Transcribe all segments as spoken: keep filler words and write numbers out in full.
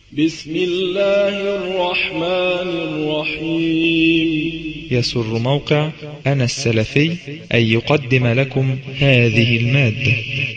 بسم الله الرحمن الرحيم. يسر موقع أنا السلفي أن يقدم لكم هذه المادة.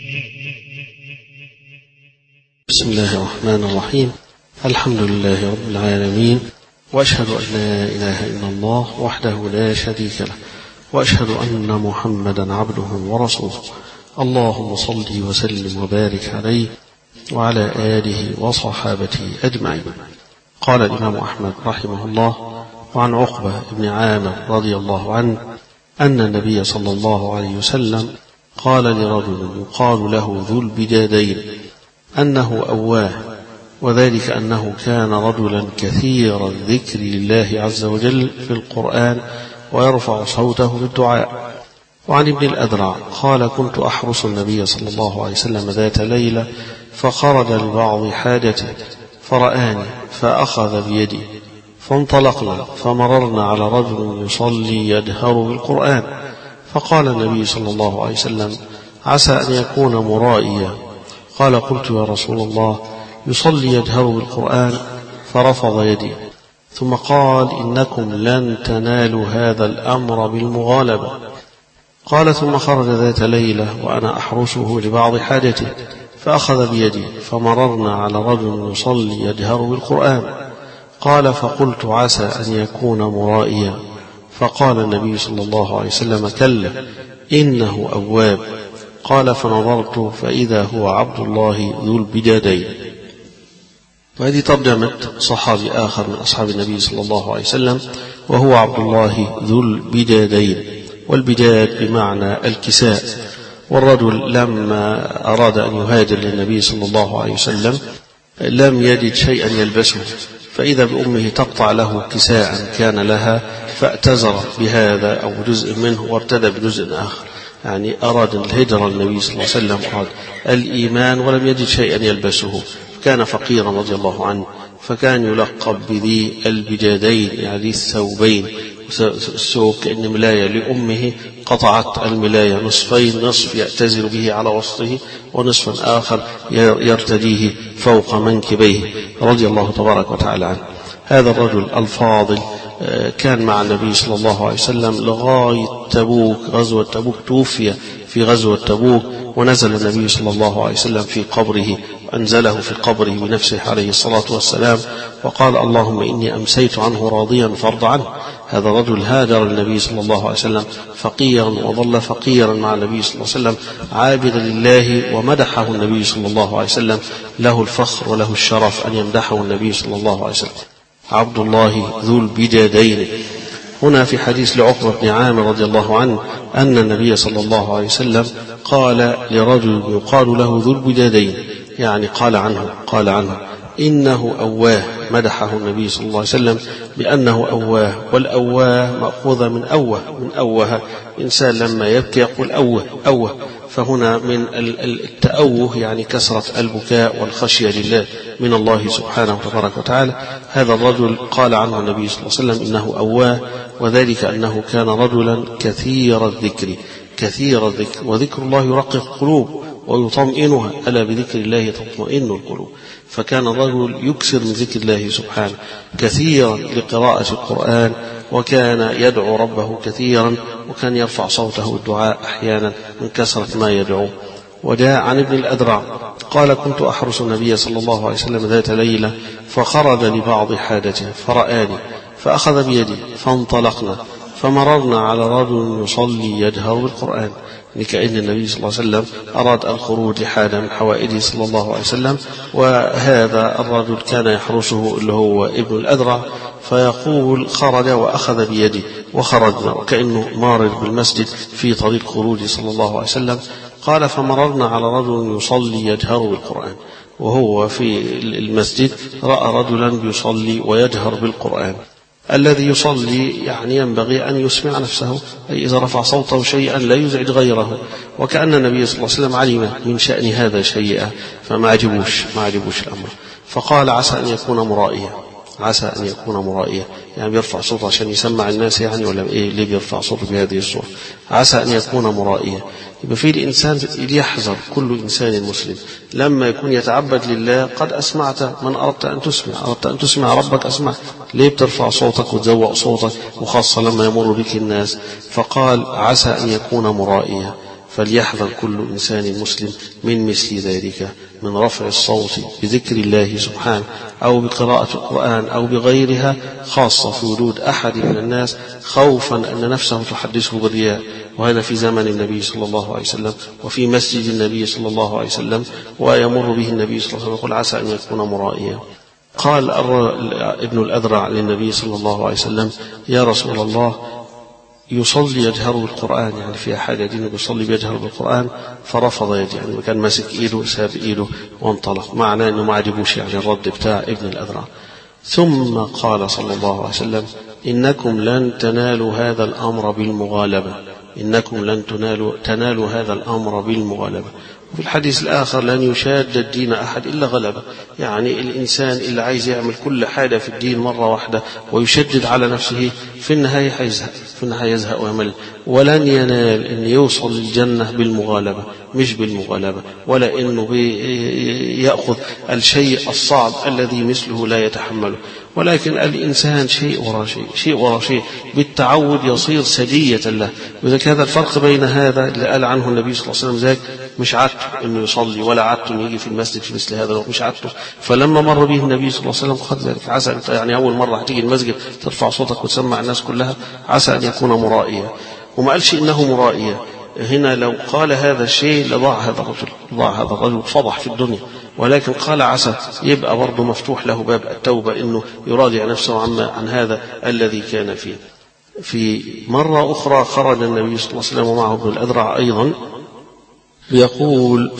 بسم الله الرحمن الرحيم. الحمد لله رب العالمين، وأشهد أن لا إله إلا الله وحده لا شريك له، وأشهد أن محمدا عبده ورسوله. اللهم صل وسلم وبارك عليه وعلى آله وصحابته أجمعين. قال الإمام أحمد رحمه الله: وعن عقبة بن عامر رضي الله عنه أن النبي صلى الله عليه وسلم قال لرجل يقال له ذو البجادين أنه أواه، وذلك أنه كان رجلا كثير الذكر لله عز وجل في القرآن ويرفع صوته بالدعاء. وعن ابن الأذرع قال: كنت أحرس النبي صلى الله عليه وسلم ذات ليلة فخرج لبعض حاجته فرآني فأخذ بيدي فانطلقنا فمررنا على رجل يصلي يجهر بالقرآن، فقال النبي صلى الله عليه وسلم: عسى أن يكون مرائيا. قال: قلت يا رسول الله يصلي يجهر بالقرآن؟ فرفض يدي، ثم قال: إنكم لن تنالوا هذا الأمر بالمغالبة. قال: ثم خرج ذات ليلة وأنا أحرسه لبعض حاجته فأخذ بيدي فمررنا على رجل يصلي يجهر بالقرآن. قال: فقلت عسى أن يكون مرائيا. فقال النبي صلى الله عليه وسلم: كلا إنه أواب. قال: فنظرت فإذا هو عبد الله ذو البجادين. وهذه ترجمة صحابي آخر من أصحاب النبي صلى الله عليه وسلم، وهو عبد الله ذو البجادين، والبجاد بمعنى الكساء. والرجل لما أراد أن يهاجر للنبي صلى الله عليه وسلم لم يجد شيئا يلبسه، فإذا بأمه تقطع له كساء كان لها فاعتذر بهذا أو جزء منه وارتدى بجزء آخر، يعني أراد الهجرة النبي صلى الله عليه وسلم، أراد الإيمان ولم يجد شيئا يلبسه، كان فقيرا رضي الله عنه، فكان يلقب بذي البجادين، يعني الثوبين. الثوب كأن ملاية لأمه قطعت الملاية نصفين، نصف يعتزل به على وسطه ونصف آخر يرتديه فوق منكبيه رضي الله تبارك وتعالى عنه. هذا الرجل الفاضل كان مع النبي صلى الله عليه وسلم لغاية تبوك، غزوة تبوك، توفي في غزوة تبوك، ونزل النبي صلى الله عليه وسلم في قبره، أنزله في قبره بنفسه عليه الصلاة والسلام، وقال: اللهم إني أمسيت عنه راضيا فارض عنه. هذا الرجل هاجر النبي صلى الله عليه وسلم فقيرا وظل فقيرا مع النبي صلى الله عليه وسلم عابدا لله، ومدحه النبي صلى الله عليه وسلم، له الفخر وله الشرف أن يمدحه النبي صلى الله عليه وسلم. عبد الله ذو البجادين. هنا في حديث لعقبة بن عامر رضي الله عنه أن النبي صلى الله عليه وسلم قال لرجل يقال له ذو البجادين، يعني قال عنه قال عنه إنه أواه، مدحه النبي صلى الله عليه وسلم بأنه أواه. والأواه مأخوذة من أوه، من أوه إنسان لما يبكي يقول أوه أوه، فهنا من التأوه يعني كثرة البكاء والخشية لله من الله سبحانه وتبارك وتعالى. هذا الرجل قال عنه النبي صلى الله عليه وسلم إنه أواه، وذلك أنه كان رجلا كثير الذكر، كثير الذكر، وذكر الله يرقق القلوب ويطمئنها، ألا بذكر الله تطمئن القلوب. فكان الرجل يكثر من ذكر الله سبحانه، كثيرا لقراءة القرآن، وكان يدعو ربه كثيرا، وكان يرفع صوته الدعاء أحيانا من كثرة ما يدعو. وجاء عن ابن الأذرع قال: كنت أحرس النبي صلى الله عليه وسلم ذات ليلة فخرج لبعض حاجته فرآني فأخذ بيدي فانطلقنا فمررنا على رجل يصلي يجهر بالقرآن، لكأن النبي صلى الله عليه وسلم أراد الخروج لحاجة من حوائجه صلى الله عليه وسلم، وهذا الرجل كان يحرسه اللي هو ابن الأذرع، فيقول: خرج وأخذ بيدي وخرجنا، وكأنه مارر بالمسجد في طريق خروجه صلى الله عليه وسلم. قال: فمررنا على رجل يصلي يجهر بالقرآن، وهو في المسجد رأى رجلا يصلي ويجهر بالقرآن. الذي يصلي يعني ينبغي أن يسمع نفسه، أي إذا رفع صوته شيئا لا يزعج غيره، وكأن النبي صلى الله عليه وسلم علم من شأن هذا شيئا، فما عجبوش ما عجبوش الأمر، فقال: عسى أن يكون مرائيا. عسى أن يكون مرائيا، يعني بيرفع صوته عشان يسمع الناس يعني، ولا إيه ليه بيرفع صوته بهذه الصورة؟ عسى أن يكون مرائيا. يبقى في الإنسان يحذر كل إنسان مسلم لما يكون يتعبد لله، قد أسمعت من أردت أن تسمع، أردت أن تسمع ربك أسمع، ليه بترفع صوتك وتزوق صوتك، وخاصة لما يمر بك الناس؟ فقال عسى أن يكون مرائيا. فليحذر كل إنسان مسلم من مثل ذلك، من رفع الصوت بذكر الله سبحانه أو بقراءة القرآن أو بغيرها، خاصة في وجود أحد من الناس، خوفا أن نفسه تحدثه بالرياء، وهذا في زمن النبي صلى الله عليه وسلم وفي مسجد النبي صلى الله عليه وسلم، ويمر به النبي صلى الله عليه وسلم يقول عسى أن يكون مرائيا. قال ابن الأذرع للنبي صلى الله عليه وسلم يا رسول الله، يصلي يجهر بالقرآن، يعني في أحد يدين يصلي بيجهر بالقرآن، فرفض يدي، يعني كان ماسك إيده ساب إيده وانطلق، معناه أنه ما عجبوش يعني الرد بتاع ابن الأذرع. ثم قال صلى الله عليه وسلم إنكم لن تنالوا هذا الأمر بالمغالبة، إنكم لن تنالوا, تنالوا هذا الأمر بالمغالبة. وفي الحديث الآخر لن يشاد الدين أحد إلا غلبة، يعني الإنسان اللي عايز يعمل كل حاجة في الدين مرة واحدة ويشدد على نفسه في النهاية هيزهق، في النهاية يزهق ويمل، ولن ينال أن يوصل للجنة بالمغالبة، مش بالمغالبة، ولا أنه يأخذ الشيء الصعب الذي مثله لا يتحمله، ولكن الإنسان شيء وراء شيء، شيء وراء شيء، بالتعود يصير سجية له. وذلك هذا الفرق بين هذا اللي قال عنه النبي صلى الله عليه وسلم ذاك مش عادته أنه يصلي، ولا عادته أنه يجي في المسجد في مثل هذا، مش عادته. فلما مر به النبي صلى الله عليه وسلم قال ذلك عسى أنت يعني أول مرة هتيجي المسجد ترفع صوتك وتسمع الناس كلها، عسى أن يكون مرائيا. وما قالش إنه مرائيا هنا، لو قال هذا الشيء لضاع هذا الرجل، ضاع هذا الرجل فضح في الدنيا، ولكن قال عسى يبقى برضه مفتوح له باب التوبة إنه يراجع نفسه عن, عن هذا الذي كان فيه. في مرة أخرى خرج النبي صلى الله عليه وسلم ومعه ابن الأذرع أيضا، يقول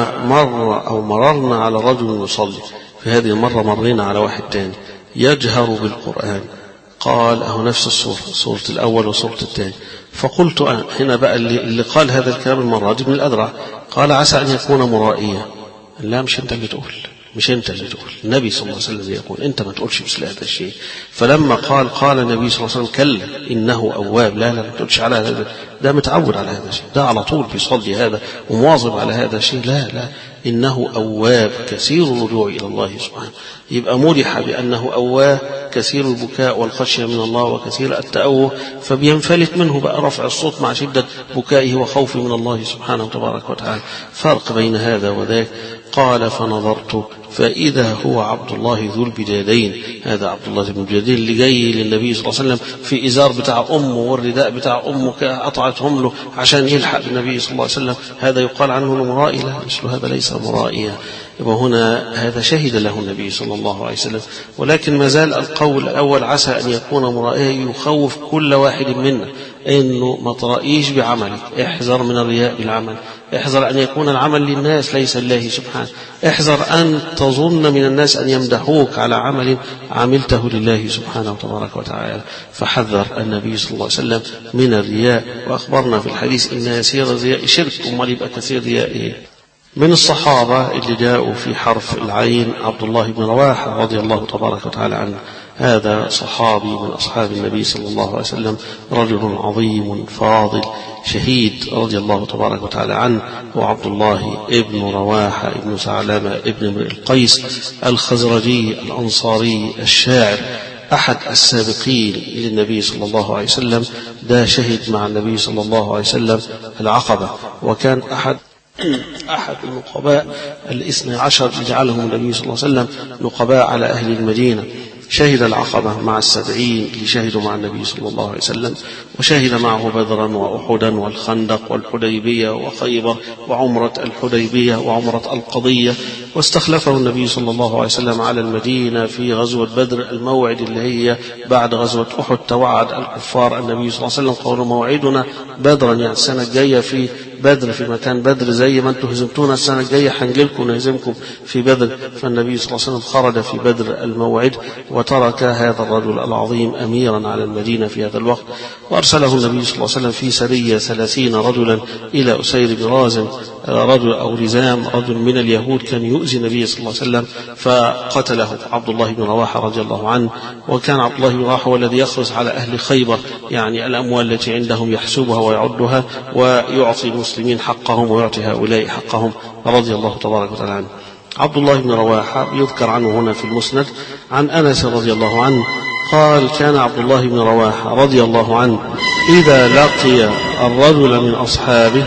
فمر أو مررنا على رجل يصلي، في هذه المرة مرينا على واحد تاني يجهر بالقرآن، قال أهو نفس السورة، سورة الأول وسورة الثاني. فقلت أنا هنا بقى اللي, اللي قال هذا الكلام المرة دي ابن الأذرع، قال عسى أن يكون مرائيا. لا مش أنت اللي تقول، مش أنت اللي تقول، النبي صلى الله عليه وسلم يقول، أنت ما تقولش مثل هذا الشيء. فلما قال قال النبي صلى الله عليه وسلم كلا إنه أواب، لا لا ما تقولش على هذا، ده متعود على هذا الشيء، ده على طول بيصلي هذا ومواظب على هذا الشيء، لا لا إنه أواب كثير الرجوع إلى الله سبحانه. يبقى مدح بأنه أواب كثير البكاء والخشية من الله وكثير التأوه، فبينفلت منه بقى رفع الصوت مع شدة بكائه وخوفه من الله سبحانه تبارك وتعالى. فرق بين هذا وذاك. قال فنظرت فإذا هو عبد الله ذو البجادين، هذا عبد الله بن البجادين اللي جاي للنبي صلى الله عليه وسلم في إزار بتاع أمه والرداء بتاع أمه قطعتهم له عشان يلحق النبي صلى الله عليه وسلم، هذا يقال عنه مرائي؟ لا، مثل هذا ليس مرائيا. وهنا هذا شهد له النبي صلى الله عليه وسلم، ولكن ما زال القول الأول عسى أن يكون مرائيا يخوف كل واحد منا إنه ما ترائيش بعملك، احذر من الرياء بالعمل، احذر أن يكون العمل للناس ليس لله سبحانه، احذر أن تظن من الناس أن يمدحوك على عمل عملته لله سبحانه تبارك وتعالى. فحذر النبي صلى الله عليه وسلم من الرياء، وأخبرنا في الحديث إن يسير الرياء شرك، أمال يبقى كثير ريائه. من الصحابة اللي جاءوا في حرف العين عبد الله بن رواحة رضي الله تبارك وتعالى عنه، هذا صحابي من أصحاب النبي صلى الله عليه وسلم، رجل عظيم فاضل شهيد رضي الله تبارك وتعالى عنه، وعبد الله ابن رواحة ابن ثعلبة ابن امرئ القيس الخزرجي الأنصاري الشاعر، أحد السابقين للنبي صلى الله عليه وسلم، ده شهد مع النبي صلى الله عليه وسلم العقبة، وكان أحد أحد النقباء الاثنى عشر جعلهم النبي صلى الله عليه وسلم نقباء على أهل المدينة. شهد العقبة مع السبعين اللي شهدوا مع النبي صلى الله عليه وسلم، وشهد معه بدرا وأحدا والخندق والحديبية وخيبر وعمرة الحديبية وعمرة القضية. واستخلفه النبي صلى الله عليه وسلم على المدينة في غزوة بدر، الموعد اللي هي بعد غزوة أحد. توعد الكفار النبي صلى الله عليه وسلم قالوا موعدنا بدرا، يعني السنة الجاية في بدر في مكان بدر، زي ما انتم هزمتونا السنة الجاية حنجلكم نهزمكم في بدر. فالنبي صلى الله عليه وسلم خرج في بدر الموعد، وترك هذا الرجل العظيم أميرا على المدينة في هذا الوقت. وأرسله النبي صلى الله عليه وسلم في سرية ثلاثين رجلا إلى أسير بن رازم رجل أو رزام رجل من اليهود كان يؤذي النبي صلى الله عليه وسلم فقتله عبد الله بن رواحة رضي الله عنه. وكان عبد الله بن رواحة هو الذي يخرج على أهل خيبر يعني الأموال التي عندهم يحسبها ويعدها ويعطي المسلمين حقهم ويعطي هؤلاء حقهم رضي الله تبارك وتعالى عنه. عبد الله بن رواحة يذكر عنه هنا في المسند عن أنس رضي الله عنه قال كان عبد الله بن رواحة رضي الله عنه إذا لقي الرجل من أصحابه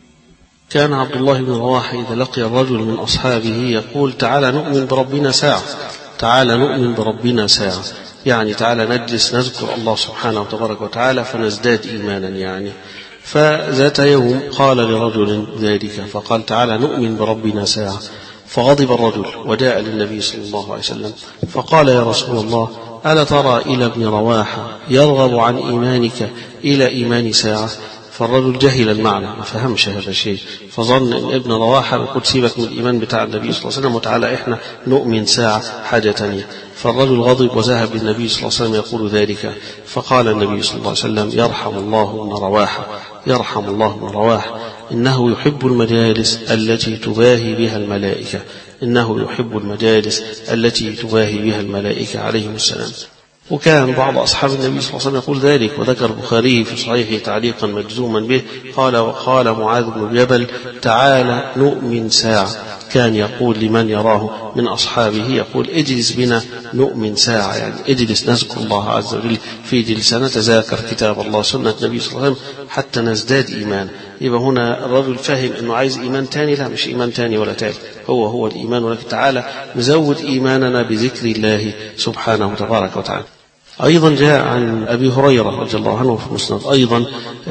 كان عبد الله بن رواحة إذا لقي الرجل من أصحابه يقول تعالى نؤمن بربنا ساعة، تعالى نؤمن بربنا ساعة، يعني تعالى نجلس نذكر الله سبحانه وتبارك وتعالى فنزداد إيمانا يعني. فذات يوم قال لرجل ذلك فقال تعالى نؤمن بربنا ساعة، فغضب الرجل وجاء للنبي صلى الله عليه وسلم فقال يا رسول الله ألا ترى إلى ابن رواحة يرغب عن إيمانك إلى إيمان ساعة؟ فالرجل جهل المعنى ما فهمش هذا الشيء، فظن ان ابن رواحة بيقول سيبك من الإيمان بتاع النبي صلى الله عليه وسلم وتعالى إحنا نؤمن ساعة حاجة تانية. فالرجل غضب وذهب للنبي صلى الله عليه وسلم يقول ذلك، فقال النبي صلى الله عليه وسلم يرحم الله ابن رواحة، يرحم الله ابن رواحة، إنه يحب المجالس التي تباهي بها الملائكة، إنه يحب المجالس التي تباهي بها الملائكة عليهم السلام. وكان بعض أصحاب النبي صلى الله عليه وسلم يقول ذلك، وذكر البخاري في صحيحه تعليقا مجزوما به قال وقال معاذ بن جبل تعالى نؤمن ساعة، كان يقول لمن يراه من أصحابه يقول اجلس بنا نؤمن ساعة، يعني اجلس نذكر الله عز وجل في جلسة نتذاكر كتاب الله سنة النبي صلى الله عليه وسلم حتى نزداد إيمان. يبقى هنا الرجل فهم أنه عايز إيمان تاني، لا مش إيمان تاني ولا تالي، هو هو الإيمان، ولكن تعالى نزود إيماننا بذكر الله سبحانه وتبارك وتعالى. أيضا جاء عن أبي هريرة رضي الله عنه في المسند أيضا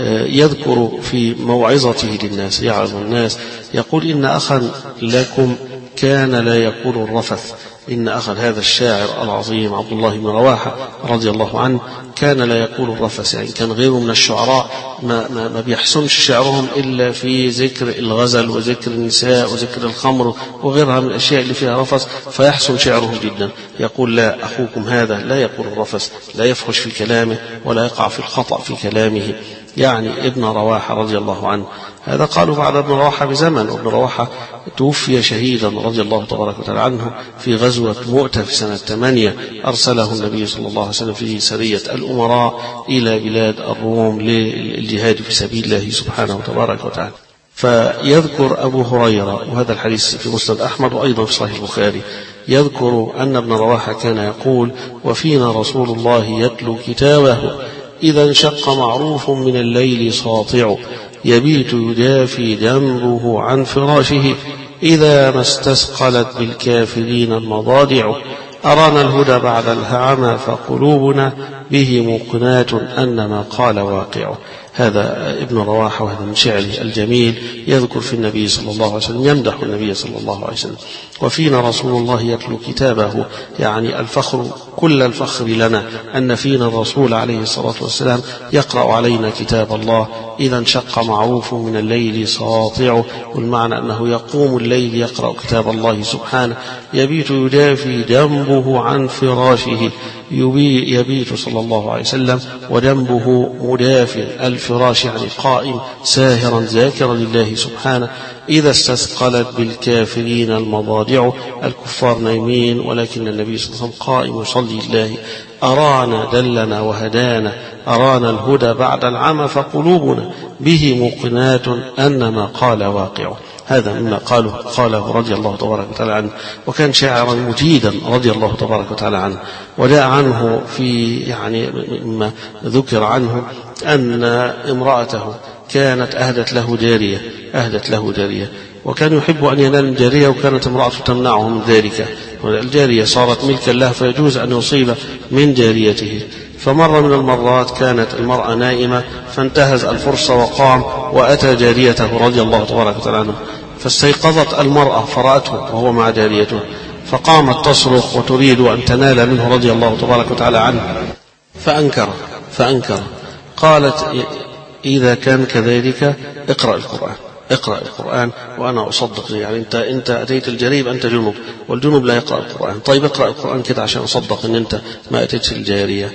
يذكر في موعظته للناس يعظ الناس يقول إن أخا لكم كان لا يقول الرفث، إن أخا هذا الشاعر العظيم عبد الله بن رواحة رضي الله عنه كان لا يقول الرفث، يعني كان غيره من الشعراء ما, ما, ما بيحسنش شعرهم إلا في ذكر الغزل وذكر النساء وذكر الخمر وغيرها من الأشياء اللي فيها رفث فيحسن شعرهم جدا. يقول لا أخوكم هذا لا يقول الرفث، لا يفحش في كلامه ولا يقع في الخطأ في كلامه، يعني ابن رواحة رضي الله عنه. هذا قالوا بعد ابن رواحة بزمن، وابن رواحة توفي شهيدا رضي الله تبارك وتعالى عنه في غزوة مؤتة في سنة ثمانية أرسله النبي صلى الله عليه وسلم في سرية الأمراء إلى بلاد الروم للجهاد في سبيل الله سبحانه وتبارك وتعالى. فيذكر أبو هريرة وهذا الحديث في مسند أحمد وأيضا في صحيح البخاري يذكر أن ابن رواحة كان يقول وفينا رسول الله يتلو كتابه إذا انشق معروف من الليل ساطع يبيت يدافي جنبه عن فراشه إذا ما استثقلت بالكافرين المضاجع أرانا الهدى بعد الهعمى فقلوبنا به موقنات أن ما قال واقع. هذا ابن رواحة وهذا من شعره الجميل يذكر في النبي صلى الله عليه وسلم، يمدح النبي صلى الله عليه وسلم. وفينا رسول الله يتلو كتابه، يعني الفخر كل الفخر لنا أن فينا الرسول عليه الصلاة والسلام يقرأ علينا كتاب الله إذا انشق معروف من الليل ساطع، والمعنى أنه يقوم الليل يقرأ كتاب الله سبحانه، يبيت يدافي جنبه عن فراشه، يبيت صلى الله عليه وسلم وجنبه مدافع الفراش يعني قائم ساهرا ذاكرا لله سبحانه، إذا استثقلت بالكافرين المضاجع، الكفار نايمين ولكن النبي صلى الله عليه وسلم قائم يصلي لله. أرانا دلنا وهدانا، أرانا الهدى بعد العمى فقلوبنا به موقنات أن ما قال واقع. هذا مما قاله قاله رضي الله تبارك وتعالى عنه، وكان شاعرا مجيدا رضي الله تبارك وتعالى عنه. وجاء عنه في يعني مما ذكر عنه أن امرأته كانت أهدت له جارية أهدت له جارية وكان يحب أن ينال الجارية، وكانت امرأته تمنعه من ذلك، والجارية صارت ملكا له فيجوز أن يصيب من جاريته. فمر من المرات كانت المرأة نائمة فانتهز الفرصة وقام وأتى جاريته رضي الله تبارك وتعالى عنه، فاستيقظت المرأة فرأته وهو مع جاريته، فقامت تصرخ وتريد أن تنال منه رضي الله تبارك وتعالى عنه، فأنكر فأنكر قالت إذا كان كذلك اقرأ القرآن، اقرأ القرآن وأنا أصدق. يعني أنت أنت أتيت الجريب أنت جنوب، والجنوب لا يقرأ القرآن. طيب اقرأ القرآن كده عشان أصدق أن أنت ما أتيت الجارية.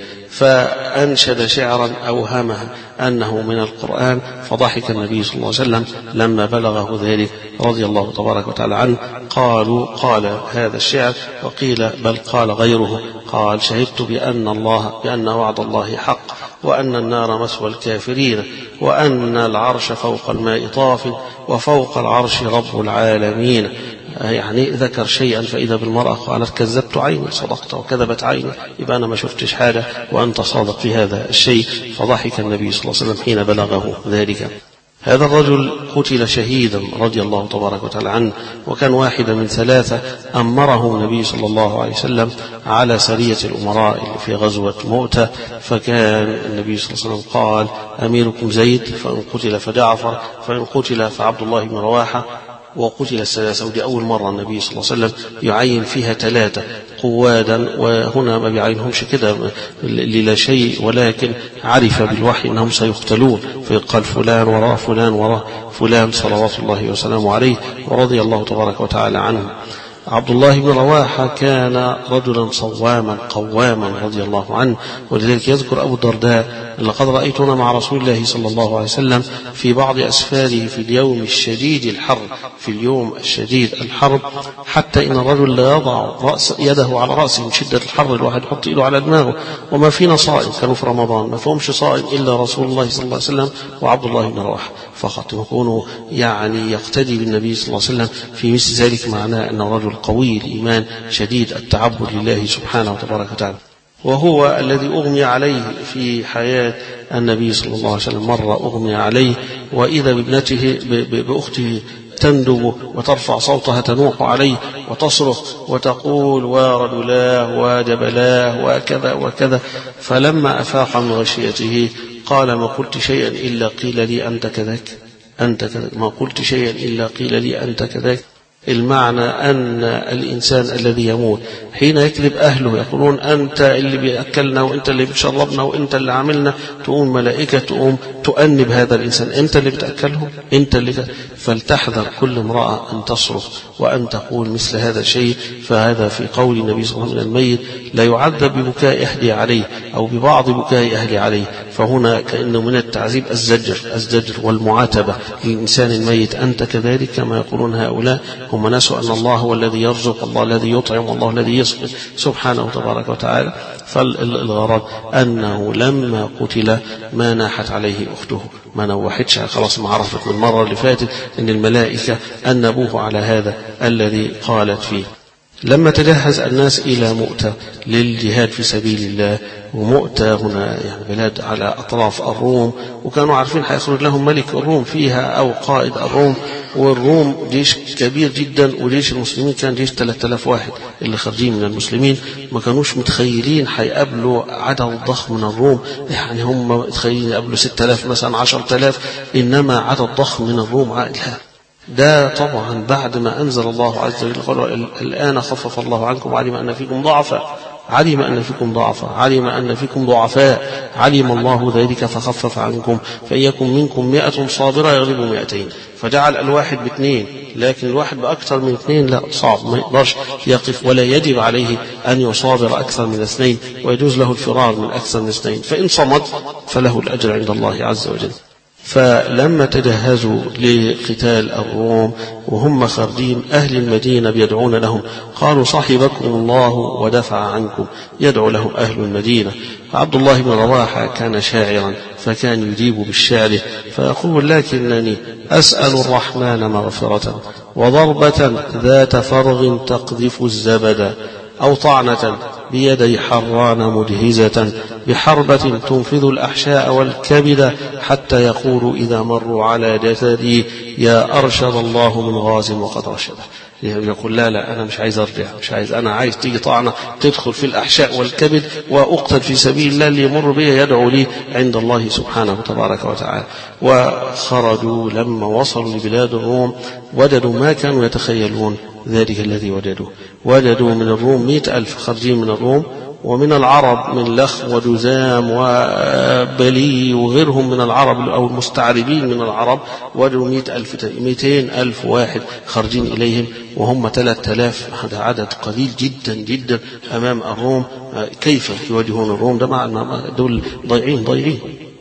فأنشد شعرا أوهمها أنه من القرآن، فضحك النبي صلى الله عليه وسلم لما بلغه ذلك رضي الله تبارك وتعالى عنه. قالوا قال هذا الشعر، وقيل بل قال غيره، قال شهدت بأن الله بأن وعد الله حق، وأن النار مثوى الكافرين، وأن العرش فوق الماء طاف، وفوق العرش رب العالمين. يعني ذكر شيئا فإذا بالمرأة قالت كذبت عيني، صدقت وكذبت عيني، يبقى أنا ما شفتش حاجة وأنت صادق في هذا الشيء. فضحك النبي صلى الله عليه وسلم حين بلغه ذلك. هذا الرجل قتل شهيدا رضي الله تبارك وتعالى عنه، وكان واحدا من ثلاثة أمره النبي صلى الله عليه وسلم على سرية الأمراء اللي في غزوة مؤتة. فكان النبي صلى الله عليه وسلم قال أميركم زيد، فإن قتل فجعفر، فإن قتل فعبد الله بن رواحة، وقتل الثلاثة. ودي أول مرة النبي صلى الله عليه وسلم يعين فيها ثلاثة قوادا، وهنا ما بيعينهمش كده للا شيء، ولكن عرف بالوحي أنهم سيقتلون، فيقال فلان وراء فلان وراء فلان صلوات الله وسلامه عليه ورضي الله تبارك وتعالى عنه. عبد الله بن رواحة كان رجلا صواما قواما رضي الله عنه، ولذلك يذكر أبو الدرداء لقد رأيتنا مع رسول الله صلى الله عليه وسلم في بعض أسفاره في اليوم الشديد الحر في اليوم الشديد الحر حتى إن الرجل لا يضع رأس يده على رأسه من شدة الحر، الواحد يحط إيده على دماغه. وما فينا صائم، كانوا في رمضان ما فيهمش صائم إلا رسول الله صلى الله عليه وسلم وعبد الله بن رواحة فقط، يكونوا يعني يقتدي بالنبي صلى الله عليه وسلم في مثل ذلك. معناه أن الرجل قوي الإيمان شديد التعبد لله سبحانه وتبارك وتعالى. وهو الذي أغمي عليه في حياة النبي صلى الله عليه وسلم. مرة أغمي عليه وإذا بابنته بأخته تندب وترفع صوتها تنوح عليه وتصرخ وتقول ورجلاه وجبلاه وكذا وكذا. فلما أفاق من غشيته قال ما قلت شيئا إلا قيل لي أنت كذاك أنت كذاك ما قلت شيئا إلا قيل لي أنت كذاك. المعنى أن الإنسان الذي يموت حين يكذب أهله يقولون أنت اللي بيأكلنا وأنت اللي بتشربنا وأنت اللي عملنا، تقوم ملائكة تقوم تؤنب هذا الإنسان، أنت اللي بتأكلهم أنت اللي ك... فلتحذر كل امرأة أن تصرخ وأن تقول مثل هذا الشيء. فهذا في قول النبي صلى الله عليه وسلم من الميت لا يعذب ببكاء أهله عليه أو ببعض بكاء أهله عليه. فهنا كأنه من التعذيب الزجر الزجر والمعاتبة للإنسان الميت. أنت كذلك كما يقولون هؤلاء، هم نسوا أن الله هو الذي يرزق، الله الذي يطعم، الله الذي يسقي سبحانه تبارك وتعالى. فالغرض أنه لما قتل ما ناحت عليه أخته، ما نوحتش، خلاص ما عرفت من المرة اللي فاتت أن الملائكة أنبوه على هذا الذي قالت فيه. لما تجهز الناس إلى مؤتة للجهاد في سبيل الله، ومؤتة هنا يعني بلاد على أطراف الروم، وكانوا عارفين هيخرج لهم ملك الروم فيها أو قائد الروم، والروم جيش كبير جدا وجيش المسلمين كان جيش ثلاثة آلاف واحد اللي خارجين من المسلمين. ما كانوش متخيلين هيقابلوا عدد ضخم من الروم، يعني هم متخيلين يقابلوا ستة آلاف مثلا عشرة آلاف، إنما عدد ضخم من الروم عائلها. ده طبعا بعد ما أنزل الله عز وجل قال الآن خفف الله عنكم وعلم أن فيكم ضعفاء علم أن فيكم ضعفاء علم أن فيكم ضعفاء علم الله ذلك فخفف عنكم فإن يكن منكم مئة صابرة يغلبوا مئتين. فجعل الواحد باثنين، لكن الواحد بأكثر من اثنين لا، صعب، ما يقدرش يقف، ولا يجب عليه أن يصابر أكثر من اثنين، ويجوز له الفرار من أكثر من اثنين، فإن صمد فله الأجر عند الله عز وجل. فلما تجهزوا لقتال الروم وهم خارجين أهل المدينة بيدعون لهم، قالوا صاحبكم الله ودفع عنكم، يدعو لهم أهل المدينة. فعبد الله بن رواحة كان شاعرا فكان يجيب بالشعر فيقول لكنني أسأل الرحمن مغفرة وضربة ذات فرغ تقذف الزبد، أو طعنة بيدي حران مجهزة بحربة تنفذ الأحشاء والكبد، حتى يقول إذا مروا على جسدي يا أرشد الله من غاز وقد رشده. يقول لا لا أنا مش عايز أرجع، مش عايز، أنا عايز تيجي طعنة تدخل في الأحشاء والكبد وأقتل في سبيل الله، اللي يمر بي يدعو لي عند الله سبحانه تبارك وتعالى. وخرجوا لما وصلوا لبلاد الروم وجدوا ما كانوا يتخيلون ذلك الذي وجدوه. وجدوا من الروم مئة ألف خارجين من الروم، ومن العرب من لخ وجذام وبلي وغيرهم من العرب أو المستعربين من العرب وجدوا مئة ألف مئتين ألف واحد خارجين إليهم وهم ثلاثة آلاف. هذا عدد قليل جدا جدا أمام الروم. كيف يواجهون الروم؟ ده مع دول ضيعين ضيعين.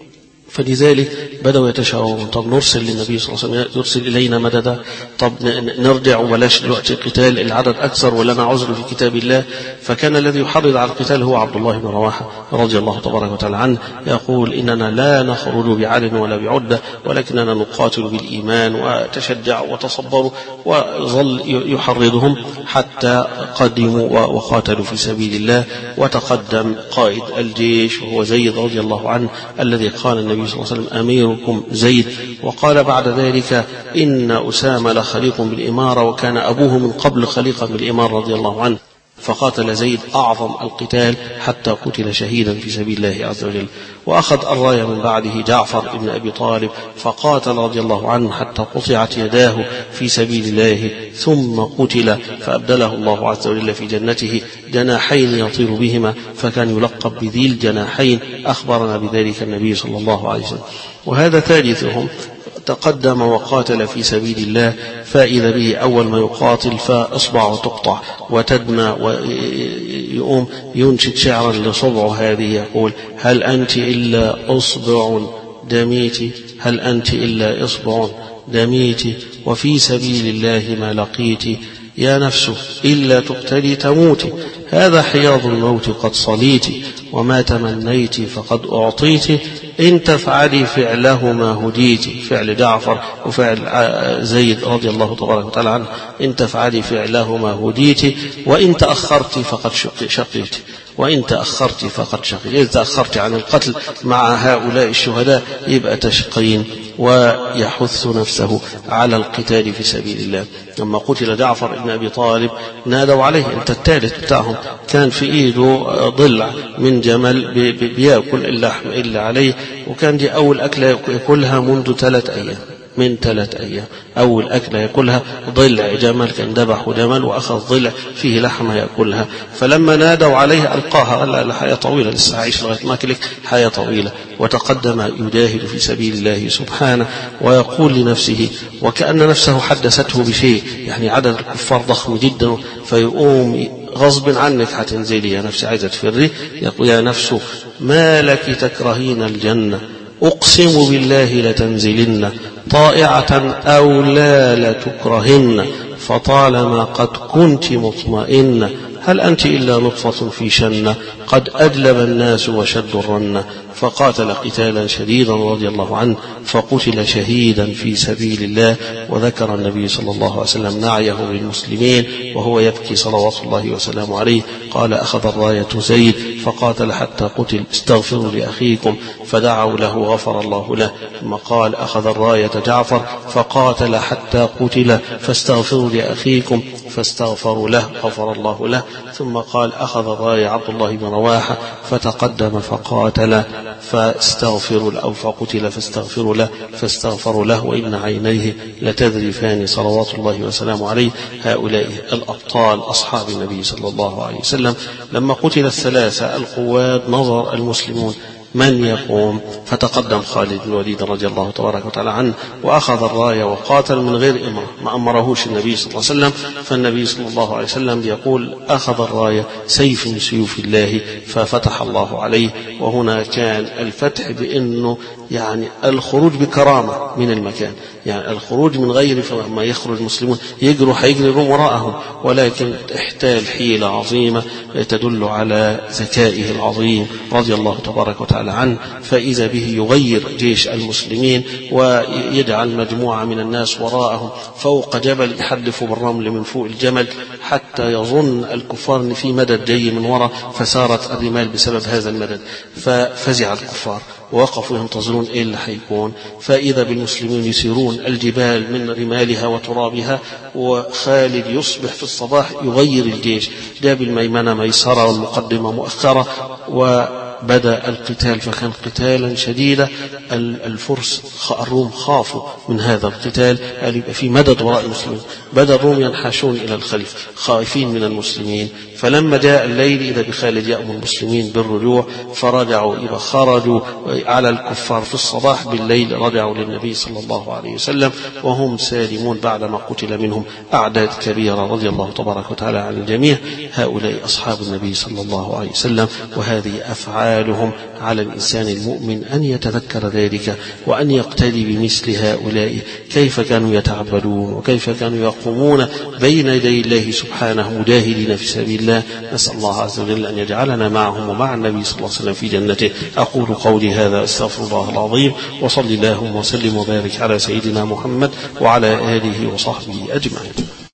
فلذلك بدأوا يتشاورون، طب نرسل للنبي صلى الله عليه وسلم يرسل إلينا مددا، طب نرجع وبلاش دلوقتي القتال، العدد أكثر ولنا عذر في كتاب الله. فكان الذي يحرض على القتال هو عبد الله بن رواحة رضي الله تبارك وتعالى عنه، يقول إننا لا نخرج بعدد ولا بعدة ولكننا نقاتل بالإيمان وتشجع وتصبروا. وظل يحرضهم حتى قدموا وقاتلوا في سبيل الله. وتقدم قائد الجيش وهو زيد رضي الله عنه الذي قال النبي صلى الله عليه وسلم أميركم زيد. وقال بعد ذلك إن أسامة لخليق بالإمارة وكان أبوه من قبل خليقا بالإمارة رضي الله عنه. فقاتل زيد أعظم القتال حتى قتل شهيدا في سبيل الله عز وجل. وأخذ الراية من بعده جعفر بن أبي طالب فقاتل رضي الله عنه حتى قطعت يداه في سبيل الله ثم قتل فأبدله الله عز وجل في جنته جناحين يطير بهما فكان يلقب بذي الجناحين. أخبرنا بذلك النبي صلى الله عليه وسلم. وهذا ثالثهم تقدم وقاتل في سبيل الله فإذا به أول ما يقاتل فإصبعه تقطع وتدمى ويقوم ينشد شعرا لصبع هذه يقول هل أنت إلا أصبع دميتي، هل أنت إلا إصبع دميتي وفي سبيل الله ما لقيتي، يا نفس إلا تقتلي تموتي، هذا حياض الموت قد صليت وما تمنيت فقد أعطيت، إن تفعلي فعله ما هديت. فعل جعفر وفعل زيد رضي الله تبارك وتعالى عنه، إن تفعلي فعله ما هديت وإن تأخرت فقد شقيت، وإن تأخرت فقد شقيت. إذا تأخرت عن القتل مع هؤلاء الشهداء يبقى تشقين. ويحث نفسه على القتال في سبيل الله. لما قتل جعفر بن أبي طالب نادوا عليه، أنت الثالث بتاعهم، كان في إيده ضلع من جمل بيأكل اللحم إلا عليه، وكان دي أول أكلة يأكلها منذ ثلاث أيام من ثلاث أيام أول أكلة يأكلها ضلع جمل، كان ذبح جمل وأخذ ضلع فيه لحمة يأكلها. فلما نادوا عليه ألقاها، قال لا حياة طويلة لسه عايش لغاية ما أكلك حياة طويلة. وتقدم يجاهد في سبيل الله سبحانه ويقول لنفسه وكأن نفسه حدثته بشيء، يعني عدد الكفار ضخم جدا فيقوم غصب عنك هتنزلي يا نفسي عايزة تفري، يقول يا نفس ما لك تكرهين الجنة، أقسم بالله لتنزلن طائعة أو لا لتكرهن، فطالما قد كنت مطمئنة، هل أنت إلا نطفة في شنة، قد أجلب الناس وشد الرنة. فقاتل قتالا شديدا رضي الله عنه فقتل شهيدا في سبيل الله. وذكر النبي صلى الله عليه وسلم نعيه للمسلمين وهو يبكي صلوات الله وسلامه عليه، قال أخذ الراية زيد فقاتل حتى قتل، استغفروا لأخيكم، فدعوا له غفر الله له. ثم قال أخذ الراية جعفر فقاتل حتى قتل، فاستغفروا لأخيكم، فاستغفروا له غفر الله له. ثم قال أخذ الراية عبد الله بن رواحة فتقدم فقاتل فاستغفروا له، أو فقتل فاستغفروا له فاستغفروا له وإن عينيه لتذرفان صلوات الله وسلامه عليه. هؤلاء الأبطال أصحاب النبي صلى الله عليه وسلم. لما قتل الثلاثة القواد نظر المسلمون من يقوم، فتقدم خالد بن الوليد رضي الله تبارك وتعالى عنه وأخذ الراية وقاتل من غير إمرة، ما أمرهوش النبي صلى الله عليه وسلم. فالنبي صلى الله عليه وسلم يقول أخذ الراية سيف من سيوف الله ففتح الله عليه. وهنا كان الفتح بأنه يعني الخروج بكرامة من المكان، يعني الخروج من غير فما يخرج المسلمون يجروا حيجروا وراءهم، ولكن احتال حيلة عظيمة تدل على ذكائه العظيم رضي الله تبارك وتعالى عنه. فإذا به يغير جيش المسلمين ويجعل مجموعة من الناس وراءهم فوق جبل يحدف بالرمل من فوق الجمل حتى يظن الكفار أن في مدد جاي من وراء، فسارت الرمال بسبب هذا المدد. ففزع الكفار ووقفوا ينتظرون إيه اللي حيكون. فإذا بالمسلمين يسيرون الجبال من رمالها وترابها، وخالد يصبح في الصباح يغير الجيش، جاب الميمنة ميسرة والمقدمة مؤخرة، و وبدأ القتال فكان قتالا شديدا. الفرس الروم خافوا من هذا القتال، قال يبقى في مدد وراء المسلمين. بدأ الروم ينحاشون إلى الخليفة خائفين من المسلمين. فلما جاء الليل إذا بخالد يأمر المسلمين بالرجوع، فرجعوا إذا خرجوا على الكفار في الصباح، بالليل رجعوا للنبي صلى الله عليه وسلم وهم سالمون بعدما قتل منهم أعداد كبيرة رضي الله تبارك وتعالى عن الجميع. هؤلاء أصحاب النبي صلى الله عليه وسلم، وهذه أفعالهم على الإنسان المؤمن أن يتذكر ذلك وأن يقتدي بمثل هؤلاء، كيف كانوا يتعبدون وكيف كانوا يقومون بين يدي الله سبحانه مجاهدين في سبيل الله. نسأل الله عز وجل أن يجعلنا معهم ومع النبي صلى الله عليه وسلم في جنته. أقول قولي هذا أستغفر الله العظيم، وصلي اللهم وسلم وبارك على سيدنا محمد وعلى آله وصحبه أجمعين.